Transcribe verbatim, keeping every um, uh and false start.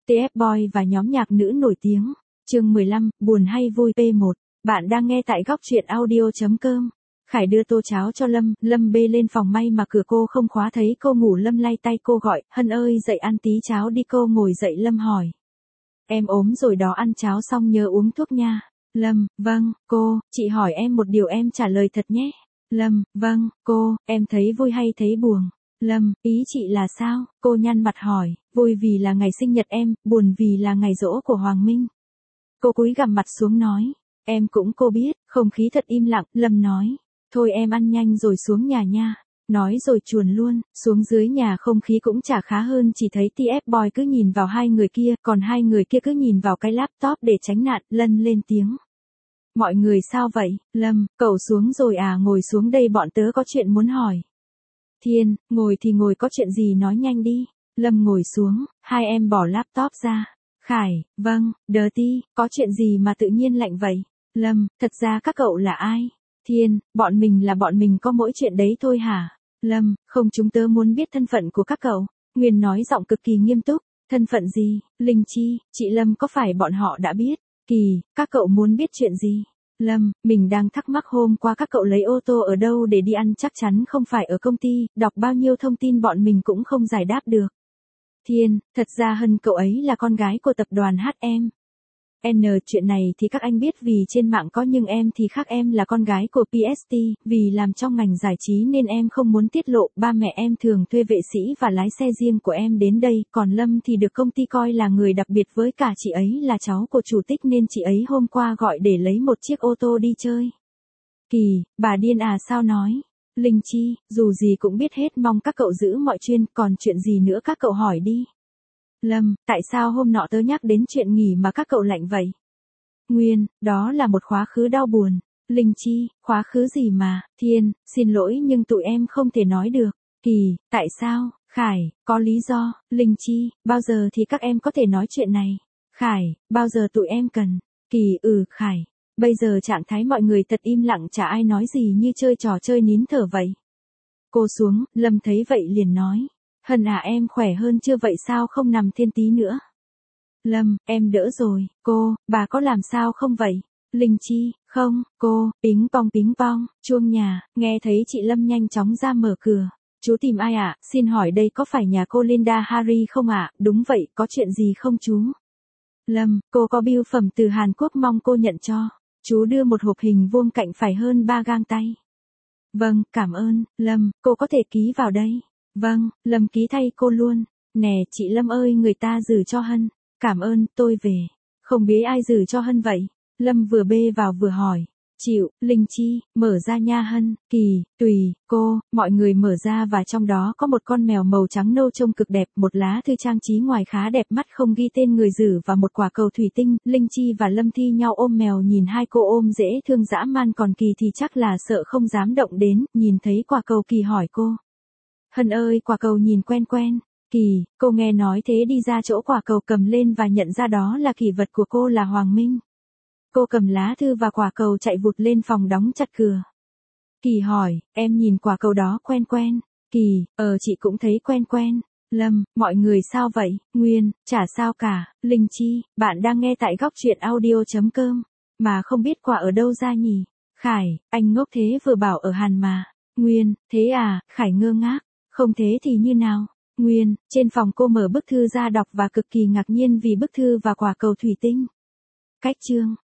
tê ép Boy và nhóm nhạc nữ nổi tiếng. Chương mười lăm, buồn hay vui pê một. Bạn đang nghe tại góc truyện audio chấm com. Khải đưa tô cháo cho Lâm, Lâm bê lên phòng may mà cửa cô không khóa thấy cô ngủ. Lâm lay tay cô gọi, Hân ơi dậy ăn tí cháo đi. Cô ngồi dậy. Lâm hỏi. Em ốm rồi đó, ăn cháo xong nhớ uống thuốc nha. Lâm, vâng, cô, chị hỏi em một điều em trả lời thật nhé. Lâm, vâng, cô, em thấy vui hay thấy buồn? Lâm, ý chị là sao? Cô nhăn mặt hỏi, vui vì là ngày sinh nhật em, buồn vì là ngày giỗ của Hoàng Minh. Cô cúi gằm mặt xuống nói, em cũng cô biết, không khí thật im lặng. Lâm nói, thôi em ăn nhanh rồi xuống nhà nha. Nói rồi chuồn luôn, xuống dưới nhà không khí cũng chả khá hơn, chỉ thấy tê ép Boy cứ nhìn vào hai người kia, còn hai người kia cứ nhìn vào cái laptop để tránh nạn. Lân lên tiếng. Mọi người sao vậy? Lâm, cậu xuống rồi à? Ngồi xuống đây, bọn tớ có chuyện muốn hỏi. Thiên, ngồi thì ngồi, có chuyện gì nói nhanh đi. Lâm ngồi xuống, hai em bỏ laptop ra. Khải, vâng, Dirty, có chuyện gì mà tự nhiên lạnh vậy? Lâm, thật ra các cậu là ai? Thiên, bọn mình là bọn mình, có mỗi chuyện đấy thôi hả? Lâm, không, chúng tớ muốn biết thân phận của các cậu. Nguyên nói giọng cực kỳ nghiêm túc. Thân phận gì? Linh Chi, chị Lâm, có phải bọn họ đã biết? Kỳ, các cậu muốn biết chuyện gì? Lâm, mình đang thắc mắc hôm qua các cậu lấy ô tô ở đâu để đi ăn, chắc chắn không phải ở công ty, đọc bao nhiêu thông tin bọn mình cũng không giải đáp được. Thiên, thật ra Hân cậu ấy là con gái của tập đoàn hát em. N, chuyện này thì các anh biết vì trên mạng có, nhưng em thì khác, em là con gái của pê ét tê, vì làm trong ngành giải trí nên em không muốn tiết lộ. Ba mẹ em thường thuê vệ sĩ và lái xe riêng của em đến đây, còn Lâm thì được công ty coi là người đặc biệt, với cả chị ấy là cháu của chủ tịch nên chị ấy hôm qua gọi để lấy một chiếc ô tô đi chơi. Kỳ, bà điên à? Sao nói? Linh Chi, dù gì cũng biết hết, mong các cậu giữ mọi chuyên, còn chuyện gì nữa các cậu hỏi đi. Lâm, tại sao hôm nọ tớ nhắc đến chuyện nghỉ mà các cậu lạnh vậy? Nguyên, đó là một quá khứ đau buồn. Linh Chi, quá khứ gì mà? Thiên, xin lỗi nhưng tụi em không thể nói được. Kỳ, tại sao? Khải, có lý do. Linh Chi, bao giờ thì các em có thể nói chuyện này? Khải, bao giờ tụi em cần? Kỳ, ừ. Khải, bây giờ trạng thái mọi người thật im lặng, chả ai nói gì, như chơi trò chơi nín thở vậy. Cô xuống, Lâm thấy vậy liền nói. Hân à, em khỏe hơn chưa? Vậy sao không nằm thêm tí nữa? Lâm, em đỡ rồi. Cô, bà có làm sao không vậy? Linh Chi, không. Cô, pính pong pính pong, chuông nhà. Nghe thấy chị Lâm nhanh chóng ra mở cửa. Chú tìm ai ạ? À? Xin hỏi đây có phải nhà cô Linda Harry không ạ? À? Đúng vậy, có chuyện gì không chú? Lâm, cô có bưu phẩm từ Hàn Quốc, mong cô nhận cho. Chú đưa một hộp hình vuông cạnh phải hơn ba gang tay. Vâng, cảm ơn. Lâm, cô có thể ký vào đây. Vâng, Lâm ký thay cô luôn. Nè chị Lâm ơi, người ta gửi cho Hân. Cảm ơn, tôi về. Không biết ai gửi cho Hân vậy? Lâm vừa bê vào vừa hỏi. Chịu. Linh Chi, mở ra nha Hân. Kỳ, tùy, cô. Mọi người mở ra và trong đó có một con mèo màu trắng nâu trông cực đẹp, một lá thư trang trí ngoài khá đẹp mắt không ghi tên người gửi và một quả cầu thủy tinh. Linh Chi và Lâm thi nhau ôm mèo, nhìn hai cô ôm dễ thương dã man, còn Kỳ thì chắc là sợ không dám động đến. Nhìn thấy quả cầu Kỳ hỏi cô. Hân ơi, quả cầu nhìn quen quen. Kỳ, cô nghe nói thế đi ra chỗ quả cầu, cầm lên và nhận ra đó là kỷ vật của cô, là Hoàng Minh. Cô cầm lá thư và quả cầu chạy vụt lên phòng đóng chặt cửa. Kỳ hỏi, em nhìn quả cầu đó quen quen. Kỳ, ờ chị cũng thấy quen quen. Lâm, mọi người sao vậy? Nguyên, chả sao cả. Linh Chi, bạn đang nghe tại góc truyện audio chấm com. Mà không biết quả ở đâu ra nhỉ? Khải, anh ngốc thế, vừa bảo ở Hàn mà. Nguyên, thế à? Khải ngơ ngác. Không thế thì như nào? Nguyên, trên phòng cô mở bức thư ra đọc và cực kỳ ngạc nhiên vì bức thư và quả cầu thủy tinh. Cách chương